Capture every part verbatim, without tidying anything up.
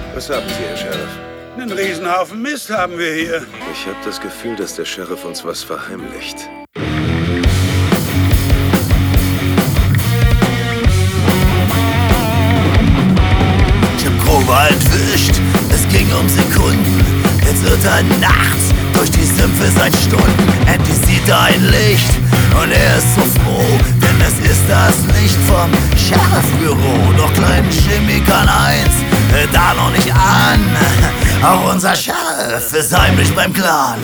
Was haben Sie, Herr Sheriff? Einen Riesenhaufen Mist haben wir hier. Ich habe das Gefühl, dass der Sheriff uns was verheimlicht. Jim Crow war entwischt, es ging um Sekunden. Jetzt wird er nachts durch die Sümpfe seit Stunden. Endlich sieht er ein Licht und er ist so froh, denn es ist das Licht vom Sheriff-Büro. Doch kleinen Jimmy kann eins da noch nicht an. Auch unser Sheriff ist heimlich beim Clan.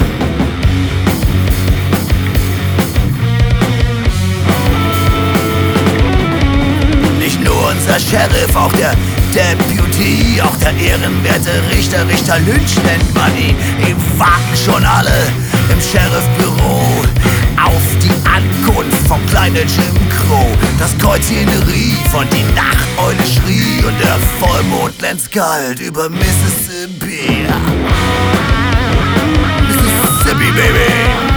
Nicht nur unser Sheriff, auch der Deputy, auch der ehrenwerte Richter, Richter Lynch nennt man ihn. Ihm warten schon alle im Sheriff-Büro auf die Ankunft vom kleinen Jim Crow. Das Kreuzchen rief und die Nachteule schrie und der Vollmond glänzt kalt über Mississippi. Mississippi, Baby!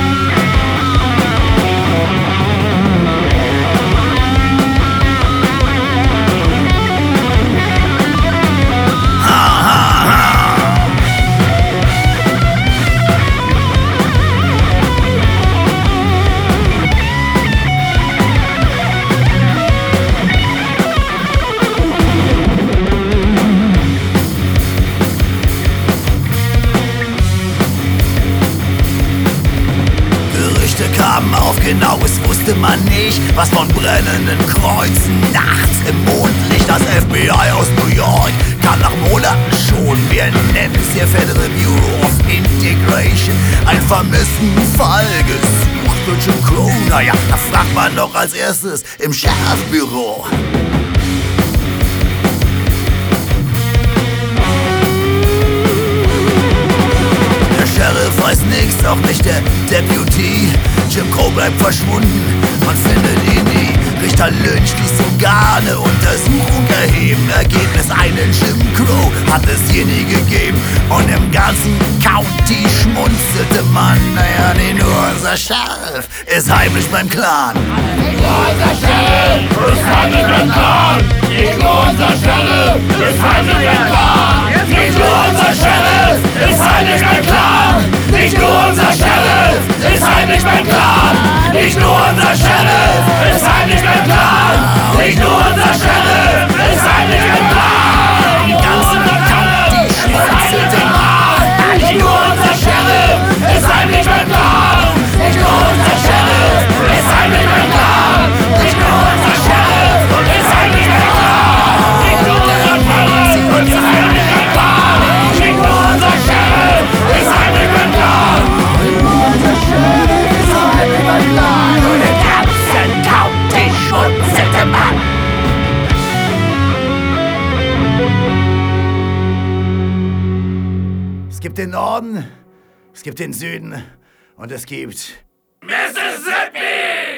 Kamen auf, genau, es wusste man nicht, was von brennenden Kreuzen nachts im Mondlicht. Das F B I aus New York kam nach Monaten schon, wir nennen es hier Federal Bureau of Integration, ein vermissten Fall gesucht für Jim Crow. Naja, da fragt man doch als erstes im Sheriff-Büro. Der Sheriff weiß nichts, auch nicht der Deputy. Jim Crow bleibt verschwunden, man findet ihn nie. Richter Lynch ließ sogar eine Untersuchung erheben. Ergebnis, einen Jim Crow hat es hier nie gegeben. Und im ganzen County schmunzelte man. Naja, nicht nur unser Sheriff ist heimlich beim Clan. Nicht nur unser Sheriff ist heimlich beim Clan. Nicht nur unser Sheriff ist heimlich beim Clan. Nicht nur unser Sheriff ist heimlich beim Clan. Nicht nur unser Sheriff ist heimlich beim Clan. Nicht nur unser Sheriff ist heimlich beim Clan. Nicht nur unser Sheriff ist heimlich beim Clan. Im ganzen County schmunzelte man. Nicht nur unser Sheriff ist heimlich beim Clan. Nicht nur unser Sheriff ist heimlich beim Clan. Nicht nur unser Sheriff ist heimlich beim Clan. Nicht nur unser Sheriff ist heimlich beim Clan. Nicht nur unser Sheriff ist heimlich beim Clan. Nicht nur unser Sheriff ist heimlich beim Clan. Und im ganzen County schmunzelte man. Es gibt den Norden, es gibt den Süden und es gibt Mississippi!